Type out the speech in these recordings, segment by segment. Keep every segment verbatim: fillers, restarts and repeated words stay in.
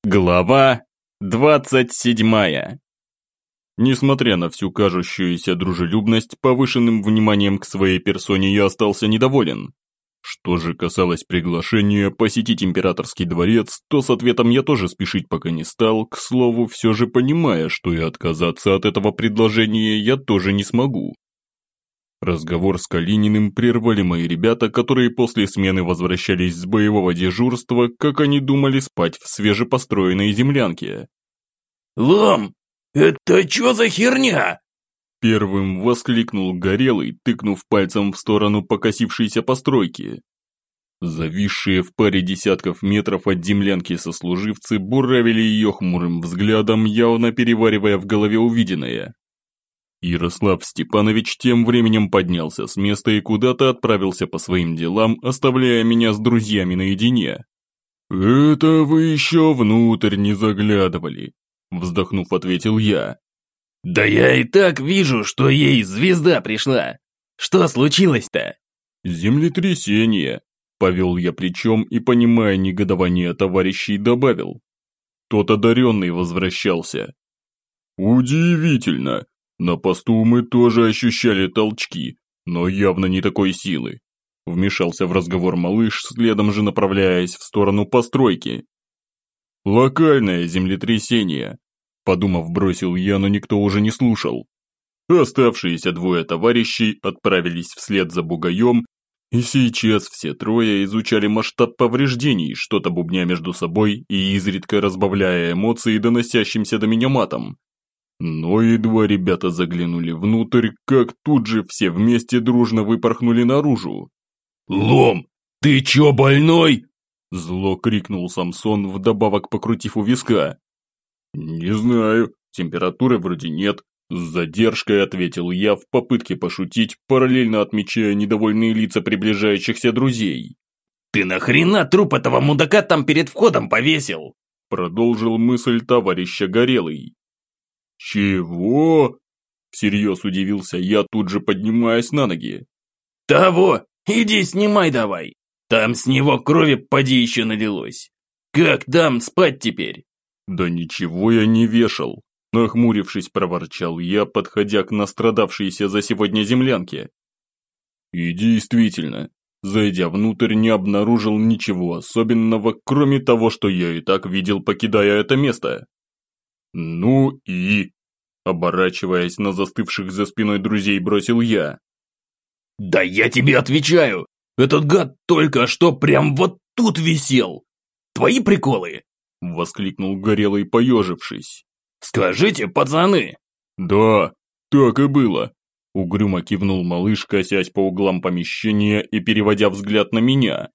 Глава двадцать седьмая. Несмотря на всю кажущуюся дружелюбность, повышенным вниманием к своей персоне я остался недоволен. Что же касалось приглашения посетить императорский дворец, то с ответом я тоже спешить пока не стал, к слову, все же понимая, что и отказаться от этого предложения я тоже не смогу. Разговор с Калининым прервали мои ребята, которые после смены возвращались с боевого дежурства, как они думали, спать в свежепостроенной землянке. «Лом, это чё за херня?» Первым воскликнул Горелый, тыкнув пальцем в сторону покосившейся постройки. Зависшие в паре десятков метров от землянки сослуживцы буравили ее хмурым взглядом, явно переваривая в голове увиденное. Ярослав Степанович тем временем поднялся с места и куда-то отправился по своим делам, оставляя меня с друзьями наедине. «Это вы еще внутрь не заглядывали», – вздохнув, ответил я. «Да я и так вижу, что ей звезда пришла. Что случилось-то?» «Землетрясение», – повел я плечом и, понимая негодование товарищей, добавил. «Тот одаренный возвращался». «Удивительно. На посту мы тоже ощущали толчки, но явно не такой силы», – вмешался в разговор малыш, следом же направляясь в сторону постройки. «Локальное землетрясение», – подумав, бросил я, но никто уже не слушал. Оставшиеся двое товарищей отправились вслед за бугаем, и сейчас все трое изучали масштаб повреждений, что-то бубня между собой и изредка разбавляя эмоции доносящимся до меня матом. Но едва ребята заглянули внутрь, как тут же все вместе дружно выпорхнули наружу. «Лом, ты чё больной?» Зло крикнул Самсон, вдобавок покрутив у виска. «Не знаю, температуры вроде нет», с задержкой ответил я в попытке пошутить, параллельно отмечая недовольные лица приближающихся друзей. «Ты нахрена труп этого мудака там перед входом повесил?» Продолжил мысль товарища Горелый. «Чего?» – всерьез удивился я, тут же поднимаясь на ноги. «Того! Иди снимай давай! Там с него крови поди еще налилось! Как там спать теперь?» «Да ничего я не вешал!» – нахмурившись, проворчал я, подходя к настрадавшейся за сегодня землянке. И действительно, зайдя внутрь, не обнаружил ничего особенного, кроме того, что я и так видел, покидая это место. «Ну и...» – оборачиваясь на застывших за спиной друзей, бросил я. «Да я тебе отвечаю! Этот гад только что прям вот тут висел! Твои приколы!» – воскликнул Горелый, поежившись. «Скажите, пацаны!» «Да, так и было!» – угрюмо кивнул малыш, косясь по углам помещения и переводя взгляд на меня.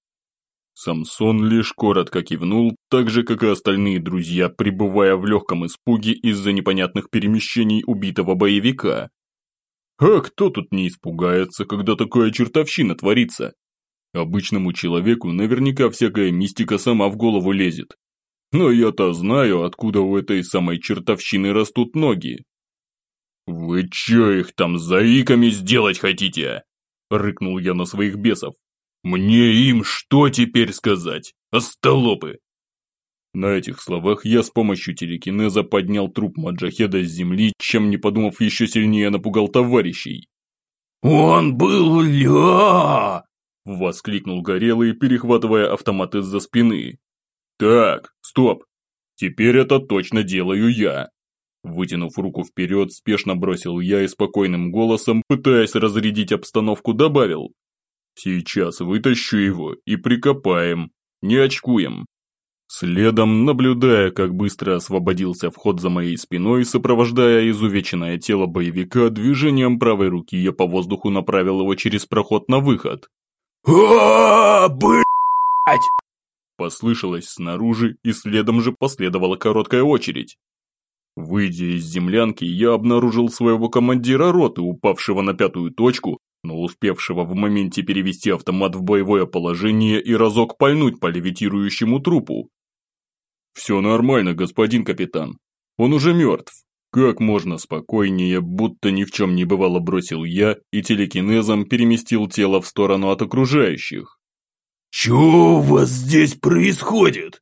Самсон лишь коротко кивнул, так же, как и остальные друзья, пребывая в легком испуге из-за непонятных перемещений убитого боевика. А кто тут не испугается, когда такая чертовщина творится? Обычному человеку наверняка всякая мистика сама в голову лезет. Но я-то знаю, откуда у этой самой чертовщины растут ноги. «Вы чё их там заиками сделать хотите?» – рыкнул я на своих бесов. «Мне им что теперь сказать? Остолопы!» На этих словах я с помощью телекинеза поднял труп маджахеда с земли, чем, не подумав, еще сильнее напугал товарищей. «Он был ля!» – воскликнул Горелый, перехватывая автомат из-за спины. «Так, стоп! Теперь это точно делаю я!» Вытянув руку вперед, спешно бросил я и спокойным голосом, пытаясь разрядить обстановку, добавил. «Сейчас вытащу его и прикопаем, не очкуем». Следом, наблюдая, как быстро освободился вход за моей спиной, сопровождая изувеченное тело боевика, движением правой руки я по воздуху направил его через проход на выход. «А, блять!» Послышалось снаружи, и следом же последовала короткая очередь. Выйдя из землянки, я обнаружил своего командира роты, упавшего на пятую точку, но успевшего в моменте перевести автомат в боевое положение и разок пальнуть по левитирующему трупу. «Все нормально, господин капитан. Он уже мертв». Как можно спокойнее, будто ни в чем не бывало, бросил я и телекинезом переместил тело в сторону от окружающих. «Чё у вас здесь происходит?»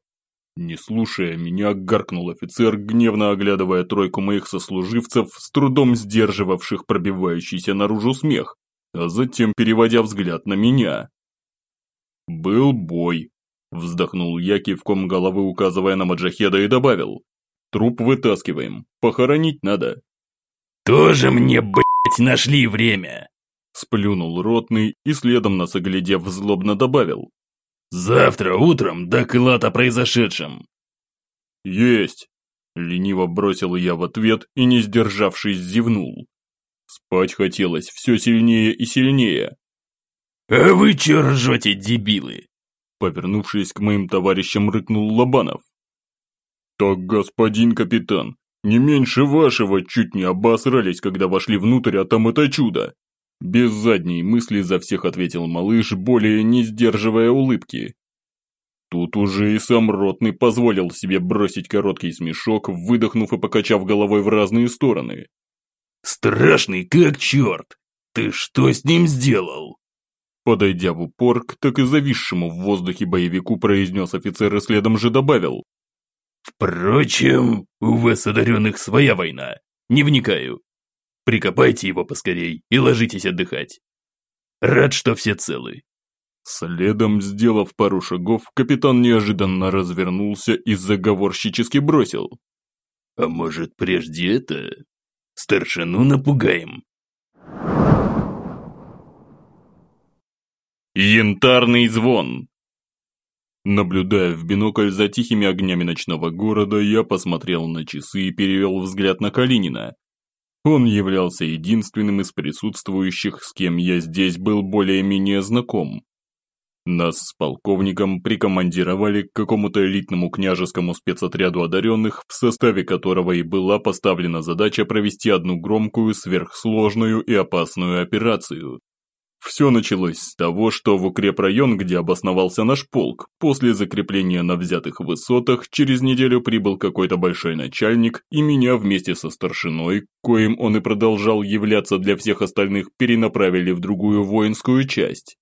Не слушая меня, гаркнул офицер, гневно оглядывая тройку моих сослуживцев, с трудом сдерживавших пробивающийся наружу смех, а затем переводя взгляд на меня. «Был бой», – вздохнул я, кивком головы указывая на маджахеда, и добавил. «Труп вытаскиваем, похоронить надо». «Тоже мне, блять, нашли время!» Сплюнул ротный и, следом нас оглядев, злобно добавил. «Завтра утром доклад о произошедшем». «Есть!» – лениво бросил я в ответ и, не сдержавшись, зевнул. Спать хотелось все сильнее и сильнее. «А вы че ржете, дебилы?» Повернувшись к моим товарищам, рыкнул Лобанов. «Так, господин капитан, не меньше вашего чуть не обосрались, когда вошли внутрь, а там это чудо!» Без задней мысли за всех ответил малыш, более не сдерживая улыбки. Тут уже и сам ротный позволил себе бросить короткий смешок, выдохнув и покачав головой в разные стороны. «Страшный как черт! Ты что с ним сделал?» Подойдя в упор к так и зависшему в воздухе боевику, произнес офицер и следом же добавил. «Впрочем, у вас, одаренных, своя война. Не вникаю. Прикопайте его поскорей и ложитесь отдыхать. Рад, что все целы». Следом, сделав пару шагов, капитан неожиданно развернулся и заговорщически бросил. «А может, прежде это? Старшину напугаем?» Янтарный звон. Наблюдая в бинокль за тихими огнями ночного города, я посмотрел на часы и перевел взгляд на Калинина. Он являлся единственным из присутствующих, с кем я здесь был более-менее знаком. Нас с полковником прикомандировали к какому-то элитному княжескому спецотряду одаренных, в составе которого и была поставлена задача провести одну громкую, сверхсложную и опасную операцию. Все началось с того, что в укрепрайон, где обосновался наш полк, после закрепления на взятых высотах, через неделю прибыл какой-то большой начальник, и меня вместе со старшиной, коим он и продолжал являться для всех остальных, перенаправили в другую воинскую часть.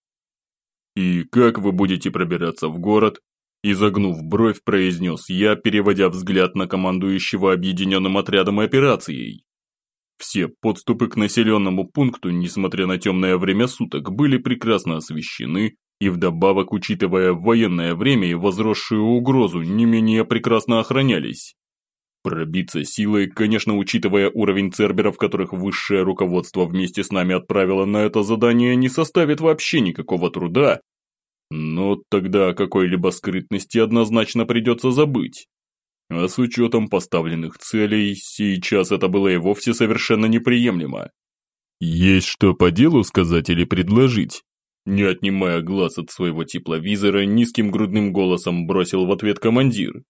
«И как вы будете пробираться в город?» Изогнув бровь, произнес я, переводя взгляд на командующего объединенным отрядом и операцией. Все подступы к населенному пункту, несмотря на темное время суток, были прекрасно освещены и вдобавок, учитывая военное время и возросшую угрозу, не менее прекрасно охранялись. Пробиться силой, конечно, учитывая уровень церберов, которых высшее руководство вместе с нами отправило на это задание, не составит вообще никакого труда, но тогда о какой-либо скрытности однозначно придется забыть. А с учетом поставленных целей, сейчас это было и вовсе совершенно неприемлемо. «Есть что по делу сказать или предложить?» Не отнимая глаз от своего тепловизора, низким грудным голосом бросил в ответ командир.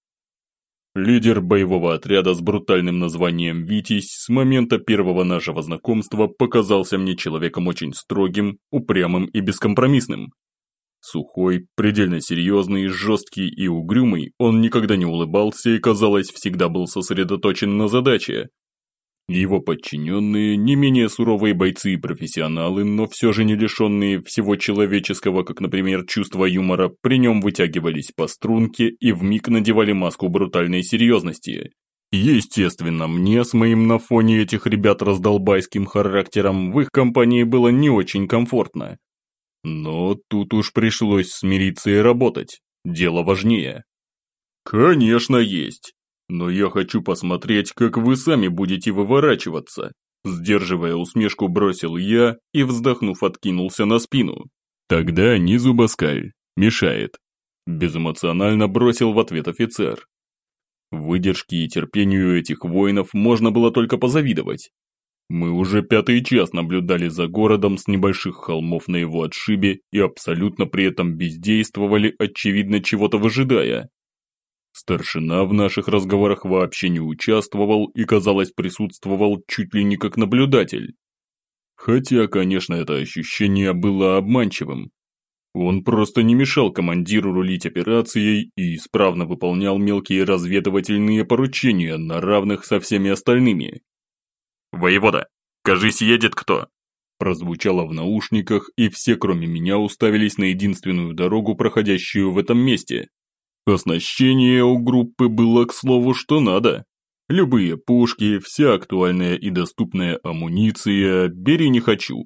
Лидер боевого отряда с брутальным названием «Витязь» с момента первого нашего знакомства показался мне человеком очень строгим, упрямым и бескомпромиссным. Сухой, предельно серьезный, жесткий и угрюмый, он никогда не улыбался и, казалось, всегда был сосредоточен на задаче. Его подчиненные, не менее суровые бойцы и профессионалы, но все же не лишенные всего человеческого, как, например, чувства юмора, при нем вытягивались по струнке и вмиг надевали маску брутальной серьезности. Естественно, мне с моим на фоне этих ребят раздолбайским характером в их компании было не очень комфортно. Но тут уж пришлось смириться и работать. Дело важнее. Конечно, есть. Но я хочу посмотреть, как вы сами будете выворачиваться. Сдерживая усмешку, бросил я и, вздохнув, откинулся на спину. Тогда не зубоскаль. Мешает. Безэмоционально бросил в ответ офицер. Выдержке и терпению этих воинов можно было только позавидовать. Мы уже пятый час наблюдали за городом с небольших холмов на его отшибе и абсолютно при этом бездействовали, очевидно, чего-то выжидая. Старшина в наших разговорах вообще не участвовал и, казалось, присутствовал чуть ли не как наблюдатель. Хотя, конечно, это ощущение было обманчивым. Он просто не мешал командиру рулить операцией и исправно выполнял мелкие разведывательные поручения на равных со всеми остальными. «Воевода, кажись, едет кто?» Прозвучало в наушниках, и все, кроме меня, уставились на единственную дорогу, проходящую в этом месте. Оснащение у группы было, к слову, что надо. Любые пушки, вся актуальная и доступная амуниция, бери не хочу.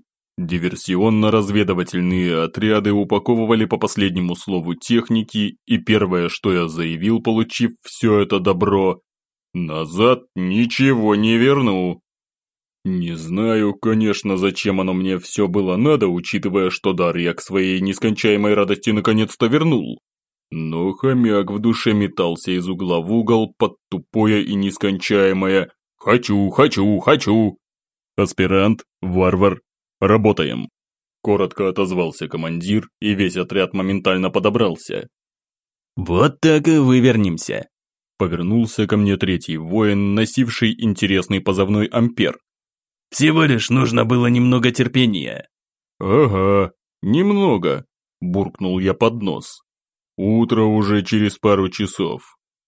Диверсионно-разведывательные отряды упаковывали по последнему слову техники, и первое, что я заявил, получив все это добро, назад ничего не верну. Не знаю, конечно, зачем оно мне все было надо, учитывая, что дар я к своей нескончаемой радости наконец-то вернул. Но хомяк в душе метался из угла в угол под тупое и нескончаемое «хочу, хочу, хочу». «Аспирант, варвар, работаем», – коротко отозвался командир, и весь отряд моментально подобрался. «Вот так и вывернемся», – повернулся ко мне третий воин, носивший интересный позывной «Ампер». «Всего лишь нужно было немного терпения». «Ага, немного», – буркнул я под нос. Утро уже через пару часов.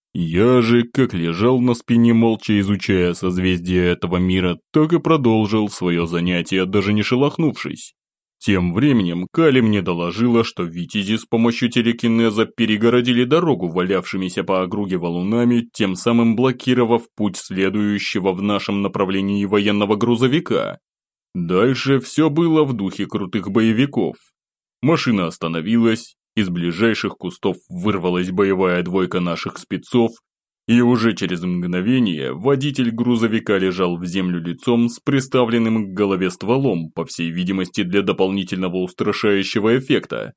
Я же, как лежал на спине, молча изучая созвездия этого мира, так и продолжил свое занятие, даже не шелохнувшись. Тем временем Кали мне доложила, что витязи с помощью телекинеза перегородили дорогу валявшимися по округе валунами, тем самым блокировав путь следующего в нашем направлении военного грузовика. Дальше все было в духе крутых боевиков. Машина остановилась, из ближайших кустов вырвалась боевая двойка наших спецов, и уже через мгновение водитель грузовика лежал в землю лицом с приставленным к голове стволом, по всей видимости для дополнительного устрашающего эффекта.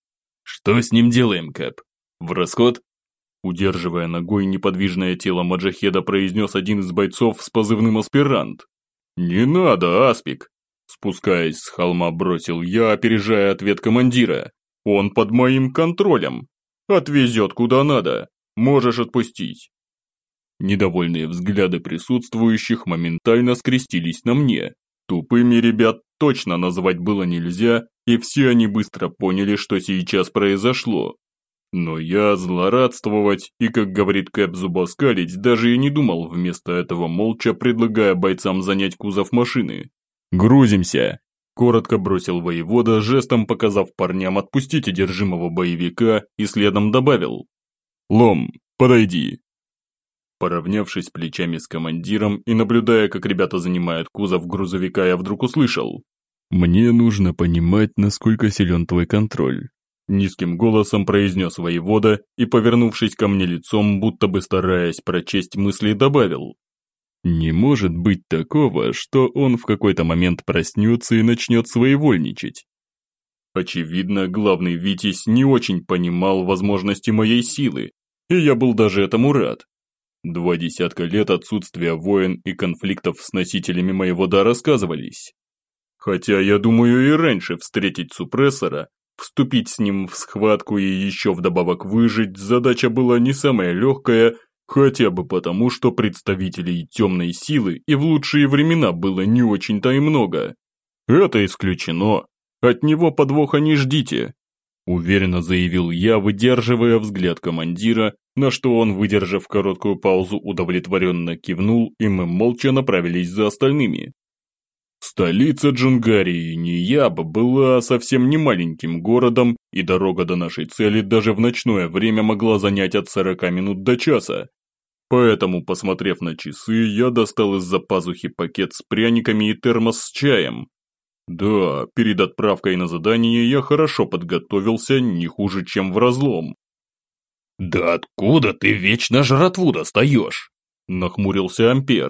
«Что с ним делаем, Кэп? В расход?» Удерживая ногой неподвижное тело маджахеда, произнес один из бойцов с позывным «Аспирант». «Не надо, Аспик!» Спускаясь с холма, бросил я, опережая ответ командира. «Он под моим контролем. Отвезет куда надо. Можешь отпустить». Недовольные взгляды присутствующих моментально скрестились на мне. Тупыми ребят точно назвать было нельзя, и все они быстро поняли, что сейчас произошло. Но я злорадствовать и, как говорит Кэп, зубоскалить, даже и не думал, вместо этого молча предлагая бойцам занять кузов машины. «Грузимся!» – коротко бросил воевода, жестом показав парням отпустить одержимого боевика, и следом добавил: «Лом, подойди!» Поравнявшись плечами с командиром и наблюдая, как ребята занимают кузов грузовика, я вдруг услышал: «Мне нужно понимать, насколько силен твой контроль», – низким голосом произнес воевода и, повернувшись ко мне лицом, будто бы стараясь прочесть мысли, добавил: «Не может быть такого, что он в какой-то момент проснется и начнет своевольничать». Очевидно, главный Витязь не очень понимал возможности моей силы, и я был даже этому рад. Два десятка лет отсутствия войн и конфликтов с носителями моего дара сказывались. Хотя, я думаю, и раньше встретить супрессора, вступить с ним в схватку и еще вдобавок выжить, задача была не самая легкая, хотя бы потому, что представителей темной силы и в лучшие времена было не очень-то и много. Это исключено. От него подвоха не ждите. Уверенно заявил я, выдерживая взгляд командира, на что он, выдержав короткую паузу, удовлетворенно кивнул, и мы молча направились за остальными. Столица Джунгарии, Нияб, была совсем не маленьким городом, и дорога до нашей цели даже в ночное время могла занять от сорока минут до часа. Поэтому, посмотрев на часы, я достал из-за пазухи пакет с пряниками и термос с чаем. Да, перед отправкой на задание я хорошо подготовился, не хуже, чем в разлом. «Да откуда ты вечно жратву достаешь?» – нахмурился Ампер.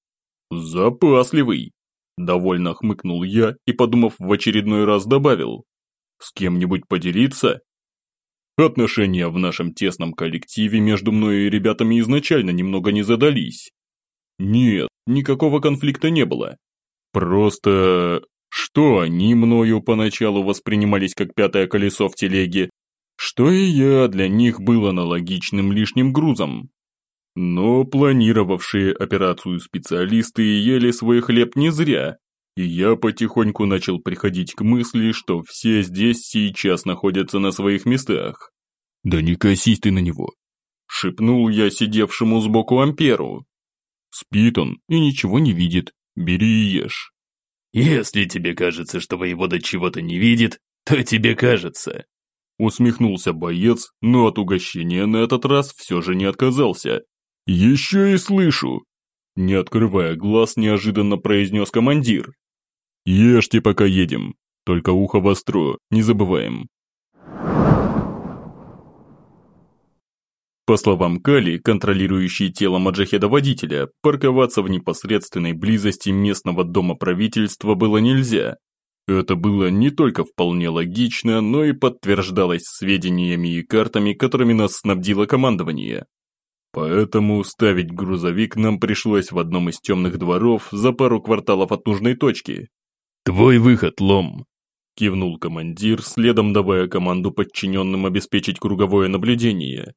«Запасливый», – довольно хмыкнул я и, подумав, в очередной раз добавил: «С кем-нибудь поделиться?» Отношения в нашем тесном коллективе между мной и ребятами изначально немного не задались. Нет, никакого конфликта не было. Просто, что они мною поначалу воспринимались как пятое колесо в телеге, что и я для них был аналогичным лишним грузом. Но планировавшие операцию специалисты ели свой хлеб не зря, и я потихоньку начал приходить к мысли, что все здесь сейчас находятся на своих местах. «Да не косись ты на него», – шепнул я сидевшему сбоку Амперу. «Спит он и ничего не видит, бери и ешь». «Если тебе кажется, что воевода чего-то не видит, то тебе кажется». Усмехнулся боец, но от угощения на этот раз все же не отказался. «Еще и слышу!» Не открывая глаз, неожиданно произнес командир. «Ешьте, пока едем. Только ухо востро, не забываем». По словам Кали, контролирующей тело маджахеда-водителя, парковаться в непосредственной близости местного дома правительства было нельзя. Это было не только вполне логично, но и подтверждалось сведениями и картами, которыми нас снабдило командование. Поэтому ставить грузовик нам пришлось в одном из темных дворов за пару кварталов от нужной точки. «Твой выход, Лом!» – кивнул командир, следом давая команду подчиненным обеспечить круговое наблюдение.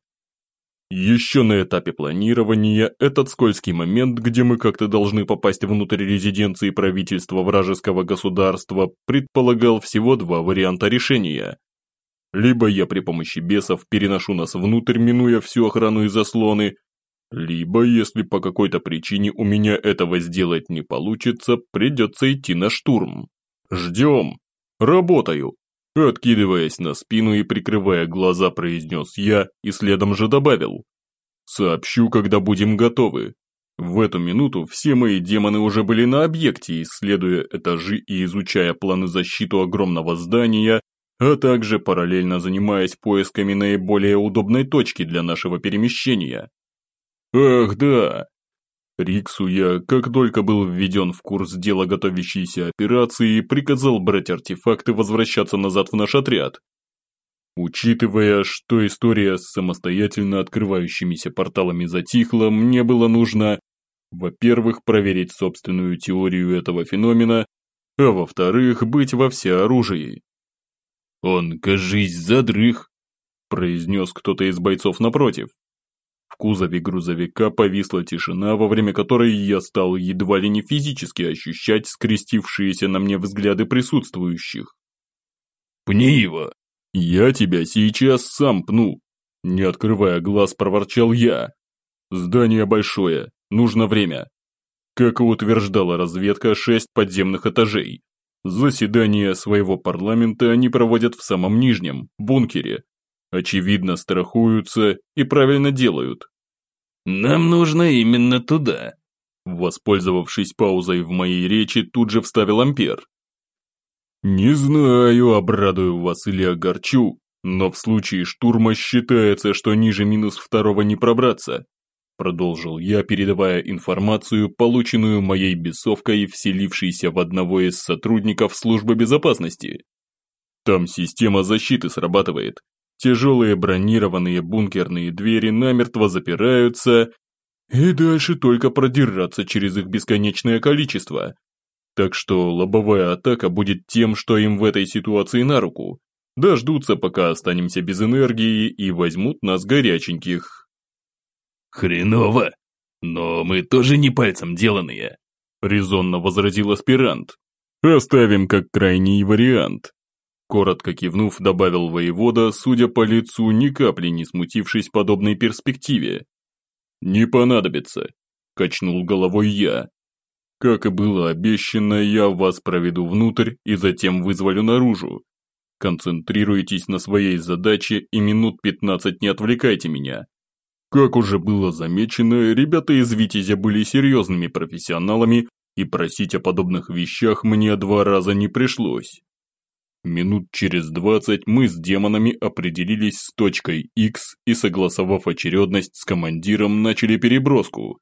Еще на этапе планирования этот скользкий момент, где мы как-то должны попасть внутрь резиденции правительства вражеского государства, предполагал всего два варианта решения. Либо я при помощи бесов переношу нас внутрь, минуя всю охрану и заслоны, либо, если по какой-то причине у меня этого сделать не получится, придется идти на штурм. Ждем. Работаю. Откидываясь на спину и прикрывая глаза, произнес я и следом же добавил. Сообщу, когда будем готовы. В эту минуту все мои демоны уже были на объекте, исследуя этажи и изучая планы защиты огромного здания, а также параллельно занимаясь поисками наиболее удобной точки для нашего перемещения. Ах да! Риксу я, как только был введен в курс дела готовящейся операции, приказал брать артефакты и возвращаться назад в наш отряд. Учитывая, что история с самостоятельно открывающимися порталами затихла, мне было нужно, во-первых, проверить собственную теорию этого феномена, а во-вторых, быть во всеоружии. «Он, кажись, задрых», – произнес кто-то из бойцов напротив. В кузове грузовика повисла тишина, во время которой я стал едва ли не физически ощущать скрестившиеся на мне взгляды присутствующих. «Пни его!» «Я тебя сейчас сам пну!» Не открывая глаз, проворчал я. «Здание большое, нужно время». Как и утверждала разведка, шесть подземных этажей. Заседание своего парламента они проводят в самом нижнем, бункере. Очевидно, страхуются и правильно делают. «Нам нужно именно туда», – воспользовавшись паузой в моей речи, тут же вставил Ампер. «Не знаю, обрадую вас или огорчу, но в случае штурма считается, что ниже минус второго не пробраться», – продолжил я, передавая информацию, полученную моей бесовкой, вселившейся в одного из сотрудников службы безопасности. «Там система защиты срабатывает. Тяжелые бронированные бункерные двери намертво запираются, и дальше только продираться через их бесконечное количество. Так что лобовая атака будет тем, что им в этой ситуации на руку. Дождутся, пока останемся без энергии, и возьмут нас горяченьких». «Хреново, но мы тоже не пальцем деланные», – резонно возразил аспирант. «Оставим как крайний вариант». Коротко кивнув, добавил воевода, судя по лицу, ни капли не смутившись подобной перспективе. «Не понадобится», – качнул головой я. «Как и было обещано, я вас проведу внутрь и затем вызволю наружу. Концентрируйтесь на своей задаче и минут пятнадцать не отвлекайте меня». Как уже было замечено, ребята из Витязя были серьезными профессионалами, и просить о подобных вещах мне два раза не пришлось. Минут через двадцать мы с демонами определились с точкой X и, согласовав очередность с командиром, начали переброску.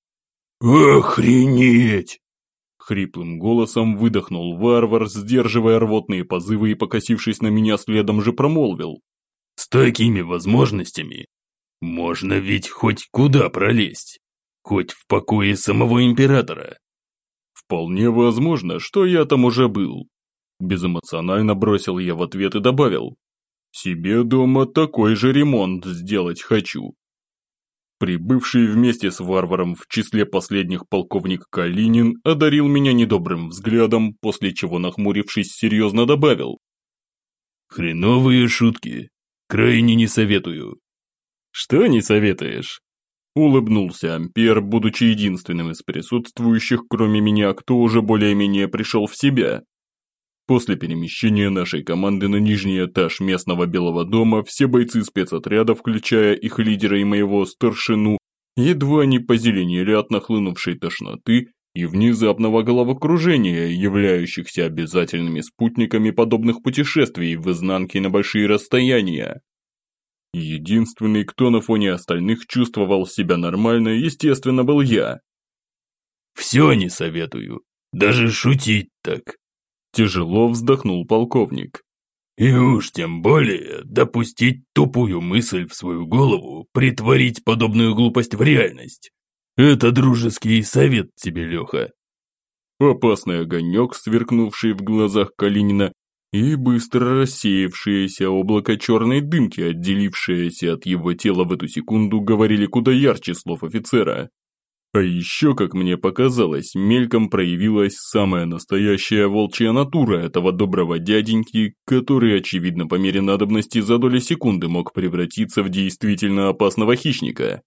«Охренеть!» Хриплым голосом выдохнул варвар, сдерживая рвотные позывы и, покосившись на меня, следом же промолвил. «С такими возможностями можно ведь хоть куда пролезть, хоть в покое самого императора». «Вполне возможно, что я там уже был». Безэмоционально бросил я в ответ и добавил. «Себе дома такой же ремонт сделать хочу». Прибывший вместе с варваром в числе последних полковник Калинин одарил меня недобрым взглядом, после чего, нахмурившись, серьезно добавил. «Хреновые шутки. Крайне не советую». «Что не советуешь?» Улыбнулся Ампер, будучи единственным из присутствующих, кроме меня, кто уже более-менее пришел в себя. После перемещения нашей команды на нижний этаж местного Белого дома все бойцы спецотряда, включая их лидера и моего старшину, едва не позеленели от нахлынувшей тошноты и внезапного головокружения, являющихся обязательными спутниками подобных путешествий в изнанке на большие расстояния. Единственный, кто на фоне остальных чувствовал себя нормально, естественно, был я. «Все не советую, даже шутить так», – тяжело вздохнул полковник. «И уж тем более допустить тупую мысль в свою голову, притворить подобную глупость в реальность. Это дружеский совет тебе, Леха». Опасный огонек, сверкнувший в глазах Калинина, и быстро рассеявшееся облако черной дымки, отделившееся от его тела в эту секунду, говорили куда ярче слов офицера. А еще, как мне показалось, мельком проявилась самая настоящая волчья натура этого доброго дяденьки, который, очевидно, по мере надобности за доли секунды мог превратиться в действительно опасного хищника.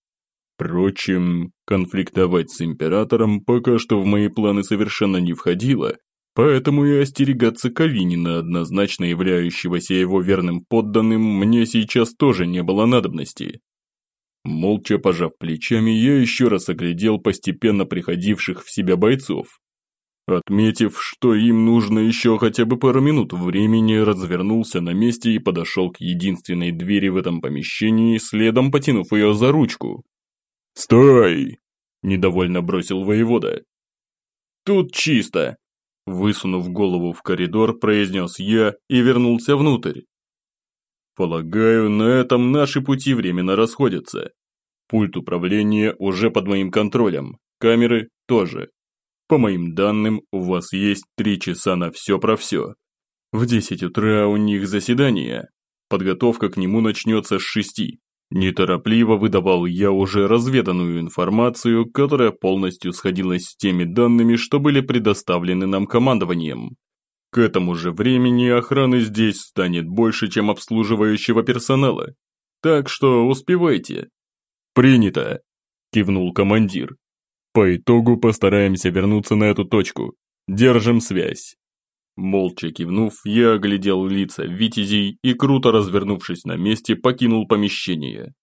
Впрочем, конфликтовать с императором пока что в мои планы совершенно не входило, поэтому и остерегаться Калинина, однозначно являющегося его верным подданным, мне сейчас тоже не было надобности. Молча пожав плечами, я еще раз оглядел постепенно приходивших в себя бойцов. Отметив, что им нужно еще хотя бы пару минут времени, развернулся на месте и подошел к единственной двери в этом помещении, следом потянув ее за ручку. «Стой!» – недовольно бросил воевода. «Тут чисто!» – высунув голову в коридор, произнес я и вернулся внутрь. Полагаю, на этом наши пути временно расходятся. Пульт управления уже под моим контролем, камеры тоже. По моим данным, у вас есть три часа на все про все. В десять утра у них заседание. Подготовка к нему начнется с шести. Неторопливо выдавал я уже разведанную информацию, которая полностью сходилась с теми данными, что были предоставлены нам командованием. К этому же времени охраны здесь станет больше, чем обслуживающего персонала. Так что успевайте. Принято, кивнул командир. По итогу постараемся вернуться на эту точку. Держим связь. Молча кивнув, я оглядел лица витязей и, круто развернувшись на месте, покинул помещение.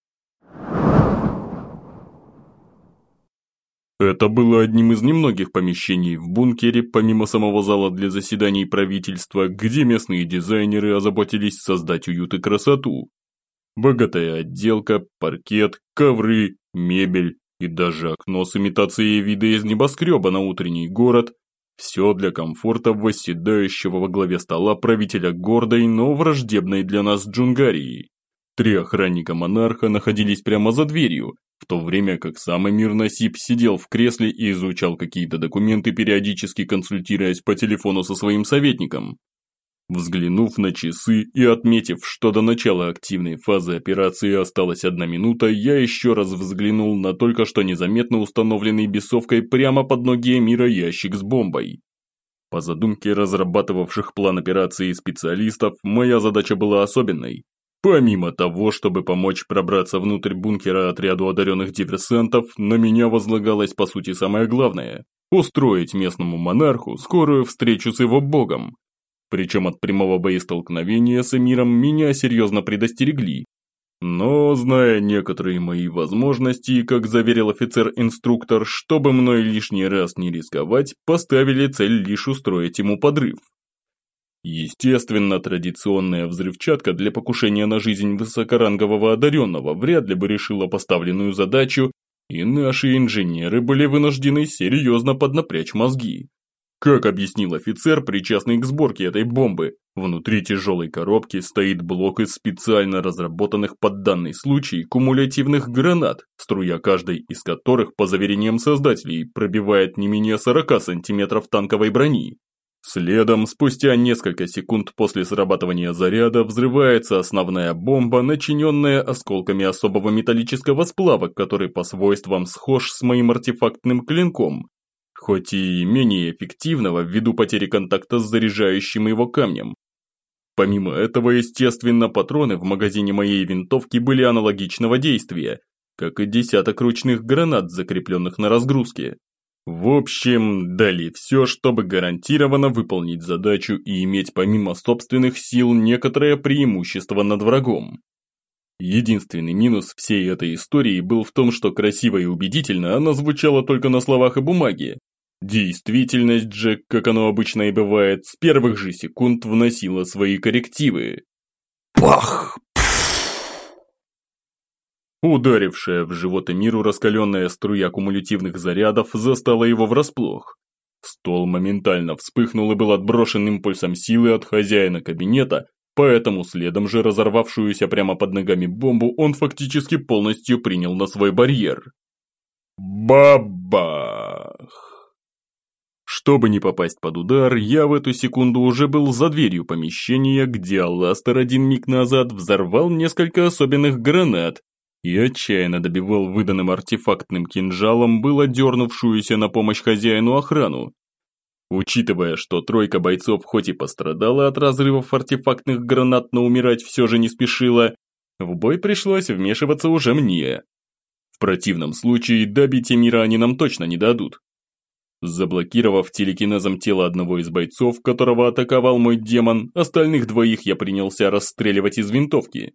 Это было одним из немногих помещений в бункере, помимо самого зала для заседаний правительства, где местные дизайнеры озаботились создать уют и красоту. Богатая отделка, паркет, ковры, мебель и даже окно с имитацией вида из небоскреба на утренний город – все для комфорта восседающего во главе стола правителя гордой, но враждебной для нас Джунгарии. Три охранника монарха находились прямо за дверью, в то время как сам эмир Насип сидел в кресле и изучал какие-то документы, периодически консультируясь по телефону со своим советником. Взглянув на часы и отметив, что до начала активной фазы операции осталась одна минута, я еще раз взглянул на только что незаметно установленный бесовкой прямо под ноги эмира ящик с бомбой. По задумке разрабатывавших план операции специалистов, моя задача была особенной. Помимо того, чтобы помочь пробраться внутрь бункера отряду одаренных диверсантов, на меня возлагалось по сути самое главное – устроить местному монарху скорую встречу с его богом. Причем от прямого боестолкновения с эмиром меня серьезно предостерегли. Но, зная некоторые мои возможности, как заверил офицер-инструктор, чтобы мной лишний раз не рисковать, поставили цель лишь устроить ему подрыв. Естественно, традиционная взрывчатка для покушения на жизнь высокорангового одаренного вряд ли бы решила поставленную задачу, и наши инженеры были вынуждены серьезно поднапрячь мозги. Как объяснил офицер, причастный к сборке этой бомбы, внутри тяжелой коробки стоит блок из специально разработанных под данный случай кумулятивных гранат, струя каждой из которых, по заверениям создателей, пробивает не менее сорока сантиметров танковой брони. Следом, спустя несколько секунд после срабатывания заряда, взрывается основная бомба, начиненная осколками особого металлического сплава, который по свойствам схож с моим артефактным клинком, хоть и менее эффективного ввиду потери контакта с заряжающим его камнем. Помимо этого, естественно, патроны в магазине моей винтовки были аналогичного действия, как и десяток ручных гранат, закрепленных на разгрузке. В общем, дали все, чтобы гарантированно выполнить задачу и иметь помимо собственных сил некоторое преимущество над врагом. Единственный минус всей этой истории был в том, что красиво и убедительно она звучала только на словах и бумаге. Действительность же, как оно обычно и бывает, с первых же секунд вносила свои коррективы. Пах! Ударившая в живот Эмиру раскаленная струя кумулятивных зарядов застала его врасплох. Стол моментально вспыхнул и был отброшен импульсом силы от хозяина кабинета, поэтому следом же разорвавшуюся прямо под ногами бомбу он фактически полностью принял на свой барьер. Бабах! Чтобы не попасть под удар, я в эту секунду уже был за дверью помещения, где Алластер один миг назад взорвал несколько особенных гранат и отчаянно добивал выданным артефактным кинжалом было дернувшуюся на помощь хозяину охрану. Учитывая, что тройка бойцов хоть и пострадала от разрывов артефактных гранат, но умирать все же не спешила, в бой пришлось вмешиваться уже мне. В противном случае добить Эмира они нам точно не дадут. Заблокировав телекинезом тело одного из бойцов, которого атаковал мой демон, остальных двоих я принялся расстреливать из винтовки.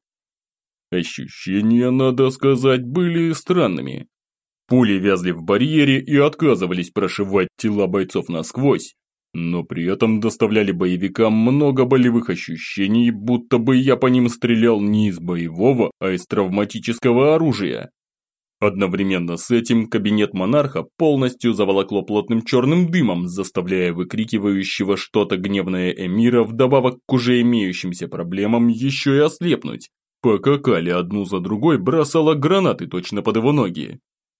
Ощущения, надо сказать, были странными. Пули вязли в барьере и отказывались прошивать тела бойцов насквозь, но при этом доставляли боевикам много болевых ощущений, будто бы я по ним стрелял не из боевого, а из травматического оружия. Одновременно с этим кабинет монарха полностью заволокло плотным черным дымом, заставляя выкрикивающего что-то гневное Эмира вдобавок к уже имеющимся проблемам еще и ослепнуть, пока Кали одну за другой бросала гранаты точно под его ноги.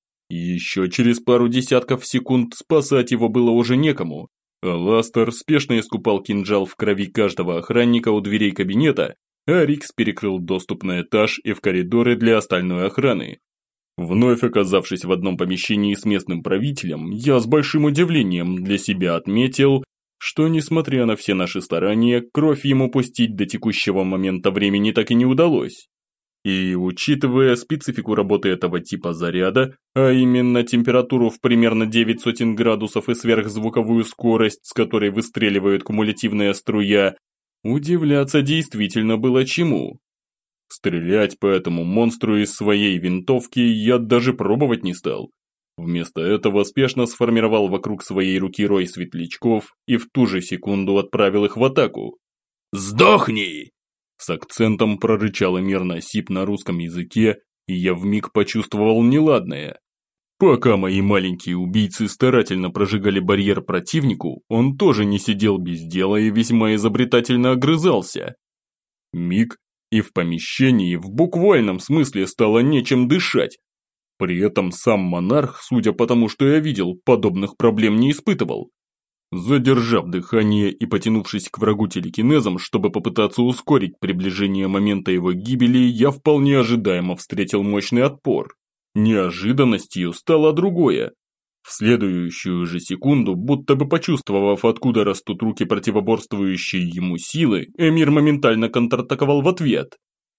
Еще через пару десятков секунд спасать его было уже некому. Алластер спешно искупал кинжал в крови каждого охранника у дверей кабинета, а Рикс перекрыл доступ на этаж и в коридоры для остальной охраны. Вновь оказавшись в одном помещении с местным правителем, я с большим удивлением для себя отметил, что, несмотря на все наши старания, кровь ему пустить до текущего момента времени так и не удалось. И, учитывая специфику работы этого типа заряда, а именно температуру в примерно девять сотен градусов и сверхзвуковую скорость, с которой выстреливает кумулятивная струя, удивляться действительно было чему. Стрелять по этому монстру из своей винтовки я даже пробовать не стал. Вместо этого спешно сформировал вокруг своей руки рой светлячков и в ту же секунду отправил их в атаку. «Сдохни!» С акцентом прорычал Эмир Насип на русском языке, и я вмиг почувствовал неладное. Пока мои маленькие убийцы старательно прожигали барьер противнику, он тоже не сидел без дела и весьма изобретательно огрызался. Миг, и в помещении в буквальном смысле стало нечем дышать. При этом сам монарх, судя по тому, что я видел, подобных проблем не испытывал. Задержав дыхание и потянувшись к врагу телекинезом, чтобы попытаться ускорить приближение момента его гибели, я вполне ожидаемо встретил мощный отпор. Неожиданностью стало другое. В следующую же секунду, будто бы почувствовав, откуда растут руки противоборствующей ему силы, Эмир моментально контратаковал в ответ.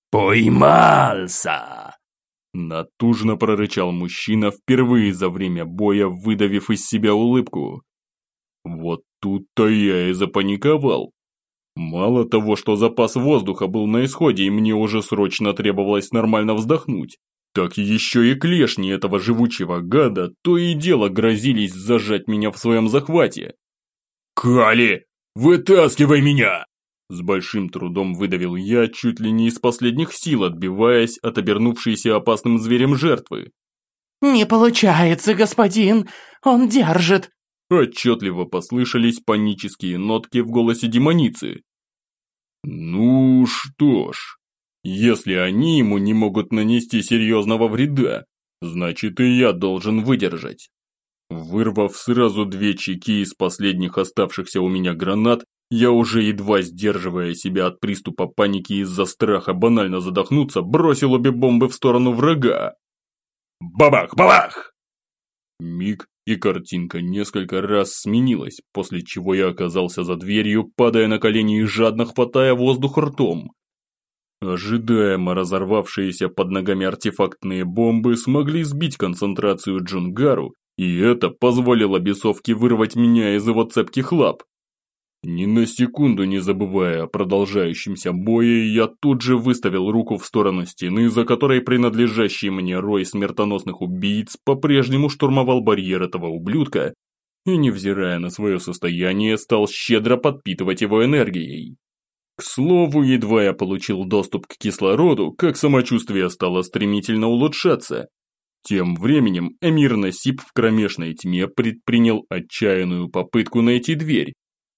«Поймался!» Натужно прорычал мужчина, впервые за время боя выдавив из себя улыбку. Вот тут-то я и запаниковал. Мало того, что запас воздуха был на исходе и мне уже срочно требовалось нормально вздохнуть, так еще и клешни этого живучего гада то и дело грозились зажать меня в своем захвате. «Кали, вытаскивай меня!» С большим трудом выдавил я, чуть ли не из последних сил отбиваясь от обернувшейся опасным зверем жертвы. «Не получается, господин, он держит!» Отчетливо послышались панические нотки в голосе демоницы. Ну что ж, если они ему не могут нанести серьезного вреда, значит и я должен выдержать. Вырвав сразу две чеки из последних оставшихся у меня гранат, я уже едва сдерживая себя от приступа паники из-за страха банально задохнуться, бросил обе бомбы в сторону врага. Бабах, бабах! Миг, и картинка несколько раз сменилась, после чего я оказался за дверью, падая на колени и жадно хватая воздух ртом. Ожидаемо разорвавшиеся под ногами артефактные бомбы смогли сбить концентрацию Джунгару, И это позволило бесовке вырвать меня из его цепких лап. Ни на секунду не забывая о продолжающемся бое, я тут же выставил руку в сторону стены, за которой принадлежащий мне рой смертоносных убийц по-прежнему штурмовал барьер этого ублюдка и, невзирая на свое состояние, стал щедро подпитывать его энергией. К слову, едва я получил доступ к кислороду, как самочувствие стало стремительно улучшаться. Тем временем Эмир Насиб в кромешной тьме предпринял отчаянную попытку найти дверь.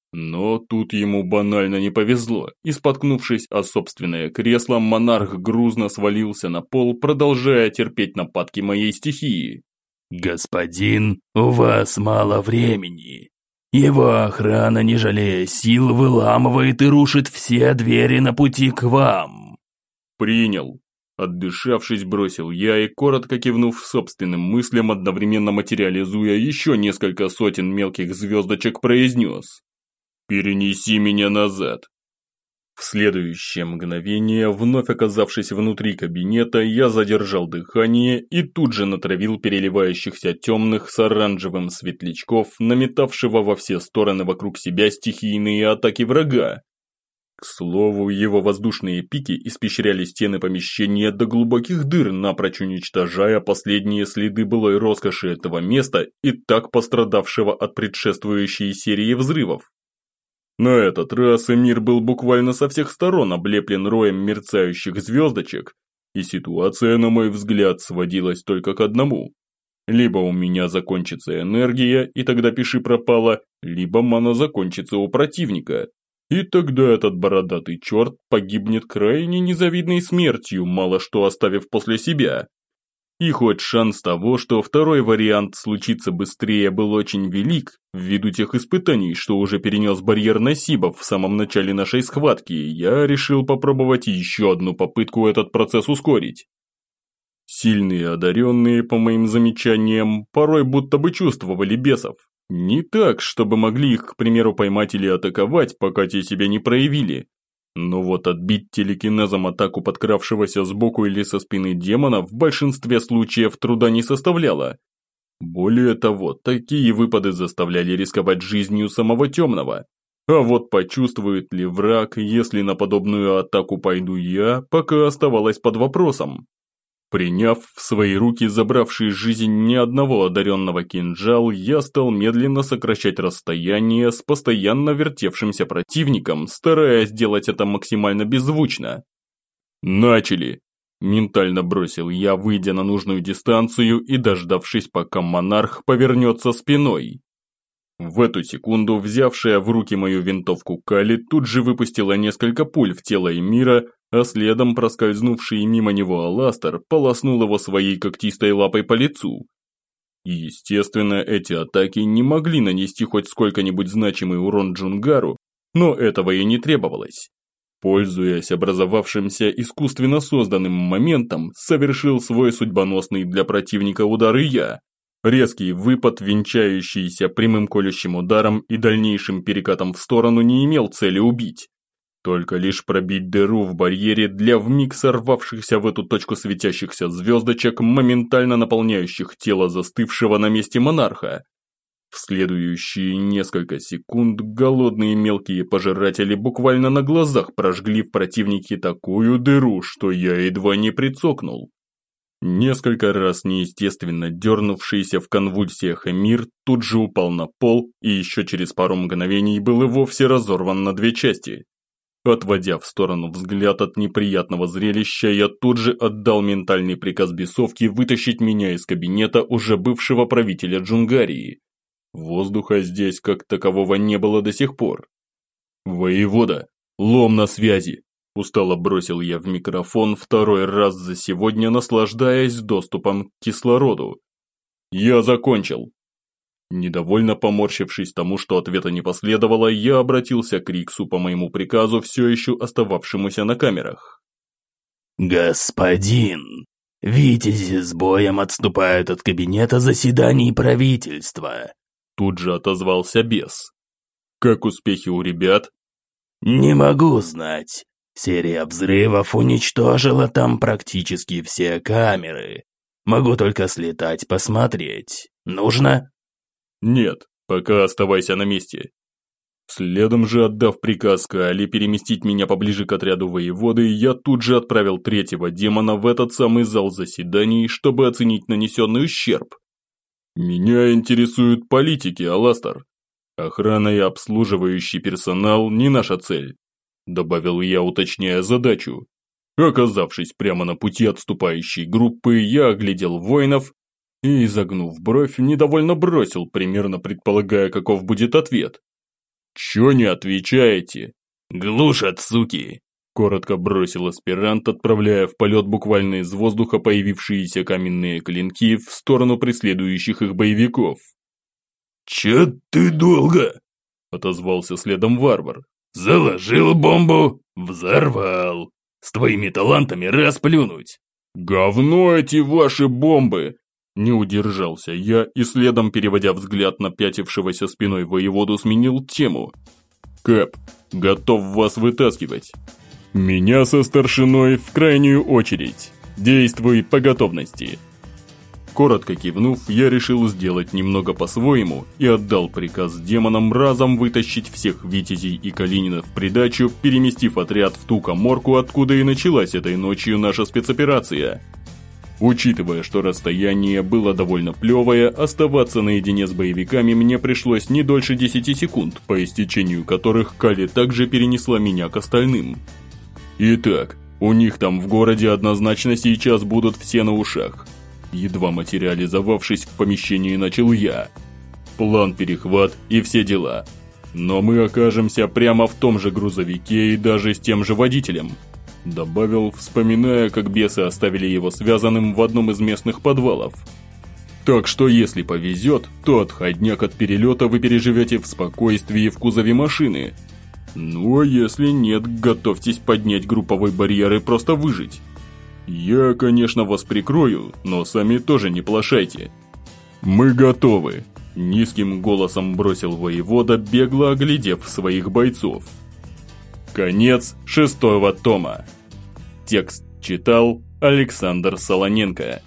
Но тут ему банально не повезло, и споткнувшись о собственное кресло, монарх грузно свалился на пол, продолжая терпеть нападки моей стихии. «Господин, у вас мало времени. Его охрана, не жалея сил, выламывает и рушит все двери на пути к вам». «Принял». Отдышавшись, бросил я и, коротко кивнув собственным мыслям, одновременно материализуя еще несколько сотен мелких звездочек, произнес: «Перенеси меня назад». В следующее мгновение, вновь оказавшись внутри кабинета, я задержал дыхание и тут же натравил переливающихся темных с оранжевым светлячков, наметавшего во все стороны вокруг себя стихийные атаки врага. К слову, его воздушные пики испещряли стены помещения до глубоких дыр, напрочь уничтожая последние следы былой роскоши этого места и так пострадавшего от предшествующей серии взрывов. На этот раз Эмир был буквально со всех сторон облеплен роем мерцающих звездочек, и ситуация, на мой взгляд, сводилась только к одному. Либо у меня закончится энергия, и тогда пиши пропало, либо мана закончится у противника. И тогда этот бородатый черт погибнет крайне незавидной смертью, мало что оставив после себя. И хоть шанс того, что второй вариант случится быстрее, был очень велик, ввиду тех испытаний, что уже перенес барьер Насибов в самом начале нашей схватки, я решил попробовать еще одну попытку этот процесс ускорить. Сильные одаренные, по моим замечаниям, порой будто бы чувствовали бесов. Не так, чтобы могли их, к примеру, поймать или атаковать, пока те себя не проявили. Но вот отбить телекинезом атаку подкравшегося сбоку или со спины демона в большинстве случаев труда не составляло. Более того, такие выпады заставляли рисковать жизнью самого темного. А вот почувствует ли враг, если на подобную атаку пойду я, пока оставалось под вопросом. Приняв в свои руки забравший жизнь ни одного одаренного кинжал, я стал медленно сокращать расстояние с постоянно вертевшимся противником, стараясь сделать это максимально беззвучно. «Начали!» – ментально бросил я, выйдя на нужную дистанцию и дождавшись, пока монарх повернется спиной. В эту секунду взявшая в руки мою винтовку Кали тут же выпустила несколько пуль в тело Эмира, а следом проскользнувший мимо него Аластер полоснул его своей когтистой лапой по лицу. И, естественно, эти атаки не могли нанести хоть сколько-нибудь значимый урон Джунгару, но этого и не требовалось. Пользуясь образовавшимся искусственно созданным моментом, совершил свой судьбоносный для противника удар и я. Резкий выпад, венчающийся прямым колющим ударом и дальнейшим перекатом в сторону, не имел цели убить. Только лишь пробить дыру в барьере для вмиг сорвавшихся в эту точку светящихся звездочек, моментально наполняющих тело застывшего на месте монарха. В следующие несколько секунд голодные мелкие пожиратели буквально на глазах прожгли в противнике такую дыру, что я едва не прицокнул. Несколько раз неестественно дернувшийся в конвульсиях Эмир тут же упал на пол и еще через пару мгновений был и вовсе разорван на две части. Отводя в сторону взгляд от неприятного зрелища, я тут же отдал ментальный приказ бесовке вытащить меня из кабинета уже бывшего правителя Джунгарии. Воздуха здесь как такового не было до сих пор. «Воевода, лом на связи!» Устало бросил я в микрофон второй раз за сегодня, наслаждаясь доступом к кислороду. «Я закончил!» Недовольно поморщившись тому, что ответа не последовало, я обратился к Риксу по моему приказу, все еще остававшемуся на камерах. «Господин, витязи с боем отступают от кабинета заседаний правительства», тут же отозвался бес. «Как успехи у ребят?» «Не могу знать. Серия взрывов уничтожила там практически все камеры. Могу только слетать, посмотреть. Нужно?» «Нет, пока оставайся на месте». Следом же, отдав приказ Каале переместить меня поближе к отряду воеводы, я тут же отправил третьего демона в этот самый зал заседаний, чтобы оценить нанесенный ущерб. «Меня интересуют политики, Аластер. Охрана и обслуживающий персонал не наша цель», – добавил я, уточняя задачу. Оказавшись прямо на пути отступающей группы, я оглядел воинов и, изогнув бровь, недовольно бросил, примерно предполагая, каков будет ответ. «Чё не отвечаете?» «Глушат, суки!» – коротко бросил аспирант, отправляя в полет буквально из воздуха появившиеся каменные клинки в сторону преследующих их боевиков. «Чё ты долго?» – отозвался следом варвар. «Заложил бомбу, взорвал. С твоими талантами расплюнуть!» «Говно эти ваши бомбы!» Не удержался я и следом, переводя взгляд на пятившегося спиной воеводу, сменил тему. «Кэп, готов вас вытаскивать. Меня со старшиной в крайнюю очередь. Действуй по готовности». Коротко кивнув, я решил сделать немного по-своему и отдал приказ демонам разом вытащить всех витязей и Калинина в придачу, переместив отряд в ту каморку, откуда и началась этой ночью наша спецоперация. Учитывая, что расстояние было довольно плевое, оставаться наедине с боевиками мне пришлось не дольше десяти секунд, по истечению которых Кали также перенесла меня к остальным. Итак, у них там в городе однозначно сейчас будут все на ушах. Едва материализовавшись в помещении, начал я. План перехват и все дела. Но мы окажемся прямо в том же грузовике и даже с тем же водителем. Добавил, вспоминая, как бесы оставили его связанным в одном из местных подвалов. Так что, если повезет, то отходняк от перелета вы переживете в спокойствии в кузове машины. Ну а если нет, готовьтесь поднять групповой барьер и просто выжить. Я, конечно, вас прикрою, но сами тоже не плашайте. Мы готовы. Низким голосом бросил воевода, бегло оглядев своих бойцов. Конец шестого тома. Текст читал Александр Солоненко.